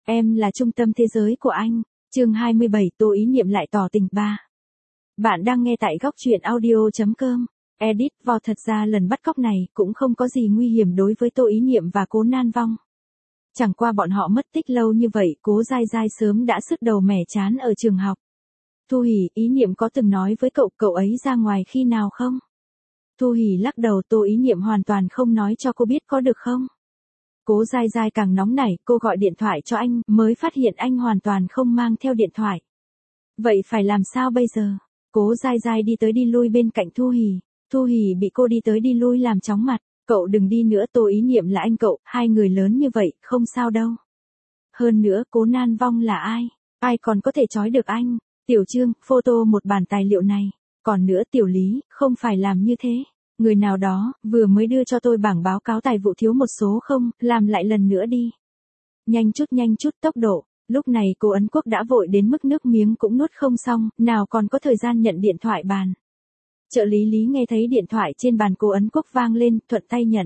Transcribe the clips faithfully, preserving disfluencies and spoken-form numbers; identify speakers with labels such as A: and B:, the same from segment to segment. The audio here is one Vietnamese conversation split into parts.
A: Em là trung tâm thế giới của anh. Chương hai mươi bảy, Tô Ý Niệm lại tỏ tình ba. Bạn đang nghe tại góc truyện audio chấm com. Edit vào thật ra lần bắt cóc này cũng không có gì nguy hiểm đối với Tô Ý Niệm và Cố Nan Vong. Chẳng qua bọn họ mất tích lâu như vậy, Cố Giai Giai sớm đã sứt đầu mẻ chán ở trường học. Thu Hỉ, Ý Niệm có từng nói với cậu cậu ấy ra ngoài khi nào không? Thu Hỉ lắc đầu, Tô Ý Niệm hoàn toàn không nói cho cô biết có được không? Cố Giai Giai càng nóng nảy, cô gọi điện thoại cho anh, mới phát hiện anh hoàn toàn không mang theo điện thoại. Vậy phải làm sao bây giờ? Cố Giai Giai đi tới đi lui bên cạnh Thu Hỉ. Thu Hỉ bị cô đi tới đi lui làm chóng mặt. Cậu đừng đi nữa, Tô Ý Niệm là anh cậu, hai người lớn như vậy, không sao đâu. Hơn nữa, Cố Nan Vong là ai? Ai còn có thể trói được anh? Tiểu Trương, photo một bản tài liệu này. Còn nữa Tiểu Lý, không phải làm như thế. Người nào đó, vừa mới đưa cho tôi bảng báo cáo tài vụ thiếu một số không, làm lại lần nữa đi. Nhanh chút nhanh chút tốc độ. Lúc này cô Ấn Quốc đã vội đến mức nước miếng cũng nuốt không xong, nào còn có thời gian nhận điện thoại bàn. Trợ lý Lý nghe thấy điện thoại trên bàn cô Ấn Quốc vang lên, thuận tay nhận.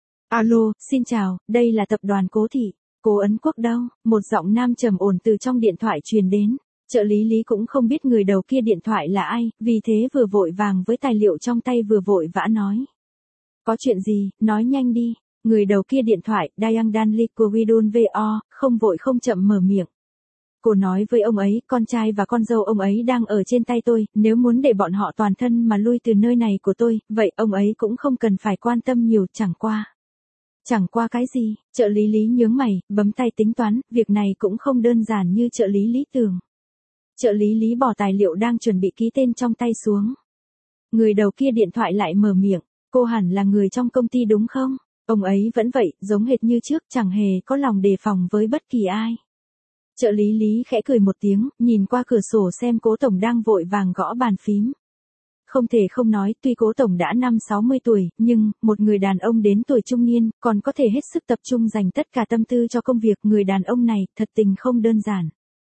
A: Alo, xin chào, đây là tập đoàn Cố Thị. Cô Ấn Quốc đâu? Một giọng nam trầm ổn từ trong điện thoại truyền đến. Trợ lý Lý cũng không biết người đầu kia điện thoại là ai, vì thế vừa vội vàng với tài liệu trong tay vừa vội vã nói. Có chuyện gì, nói nhanh đi. Người đầu kia điện thoại, Dayang Danli của Widun Vo, không vội không chậm mở miệng. Cô nói với ông ấy, con trai và con dâu ông ấy đang ở trên tay tôi, nếu muốn để bọn họ toàn thân mà lui từ nơi này của tôi, vậy ông ấy cũng không cần phải quan tâm nhiều, chẳng qua. Chẳng qua cái gì? Trợ lý Lý nhướng mày, bấm tay tính toán, việc này cũng không đơn giản như trợ lý Lý tưởng. Trợ lý Lý bỏ tài liệu đang chuẩn bị ký tên trong tay xuống. Người đầu kia điện thoại lại mở miệng, cô hẳn là người trong công ty đúng không? Ông ấy vẫn vậy, giống hệt như trước, chẳng hề có lòng đề phòng với bất kỳ ai. Trợ lý Lý khẽ cười một tiếng, nhìn qua cửa sổ xem Cố Tổng đang vội vàng gõ bàn phím. Không thể không nói, tuy Cố Tổng đã năm sáu mươi tuổi, nhưng, một người đàn ông đến tuổi trung niên, còn có thể hết sức tập trung dành tất cả tâm tư cho công việc. Người đàn ông này, thật tình không đơn giản.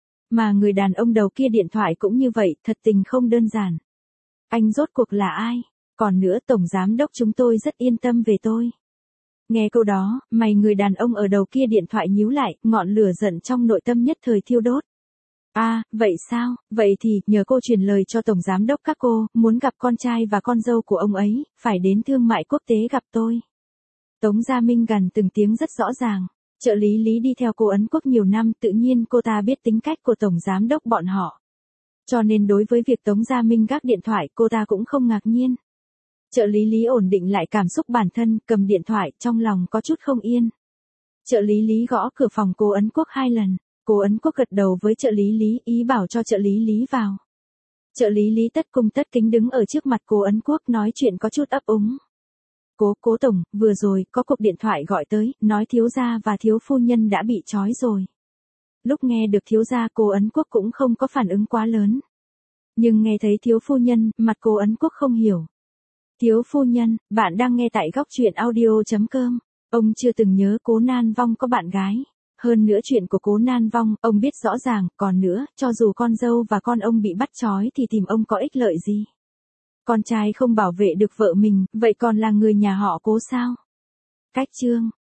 A: Mà người đàn ông đầu kia điện thoại cũng như vậy, thật tình không đơn giản. Anh rốt cuộc là ai? Còn nữa, Tổng Giám Đốc chúng tôi rất yên tâm về tôi. Nghe câu đó, mày người đàn ông ở đầu kia điện thoại nhíu lại, ngọn lửa giận trong nội tâm nhất thời thiêu đốt. À, vậy sao? Vậy thì, nhờ cô truyền lời cho Tổng Giám Đốc các cô, muốn gặp con trai và con dâu của ông ấy, phải đến thương mại quốc tế gặp tôi. Tống Gia Minh gần từng tiếng rất rõ ràng. Trợ lý Lý đi theo cô Ấn Quốc nhiều năm, tự nhiên cô ta biết tính cách của Tổng Giám Đốc bọn họ. Cho nên đối với việc Tống Gia Minh gác điện thoại, cô ta cũng không ngạc nhiên. Trợ lý Lý ổn định lại cảm xúc bản thân, cầm điện thoại, trong lòng có chút không yên. Trợ lý Lý gõ cửa phòng cô Ấn Quốc hai lần. Cô Ấn Quốc gật đầu với trợ lý Lý, ý bảo cho trợ lý Lý vào. Trợ lý Lý tất cung tất kính đứng ở trước mặt cô Ấn Quốc nói chuyện có chút ấp úng. Cố, cố Tổng, vừa rồi, có cuộc điện thoại gọi tới, nói thiếu gia và thiếu phu nhân đã bị trói rồi. Lúc nghe được thiếu gia, cô Ấn Quốc cũng không có phản ứng quá lớn. Nhưng nghe thấy thiếu phu nhân, mặt cô Ấn Quốc không hiểu. Thiếu phu nhân, bạn đang nghe tại góc truyện audio chấm com. Ông chưa từng nhớ Cố Nan Vong có bạn gái. Hơn nữa chuyện của Cố Nan Vong, ông biết rõ ràng, còn nữa, cho dù con dâu và con ông bị bắt trói thì tìm ông có ích lợi gì. Con trai không bảo vệ được vợ mình, vậy còn là người nhà họ Cố sao? Cách chương,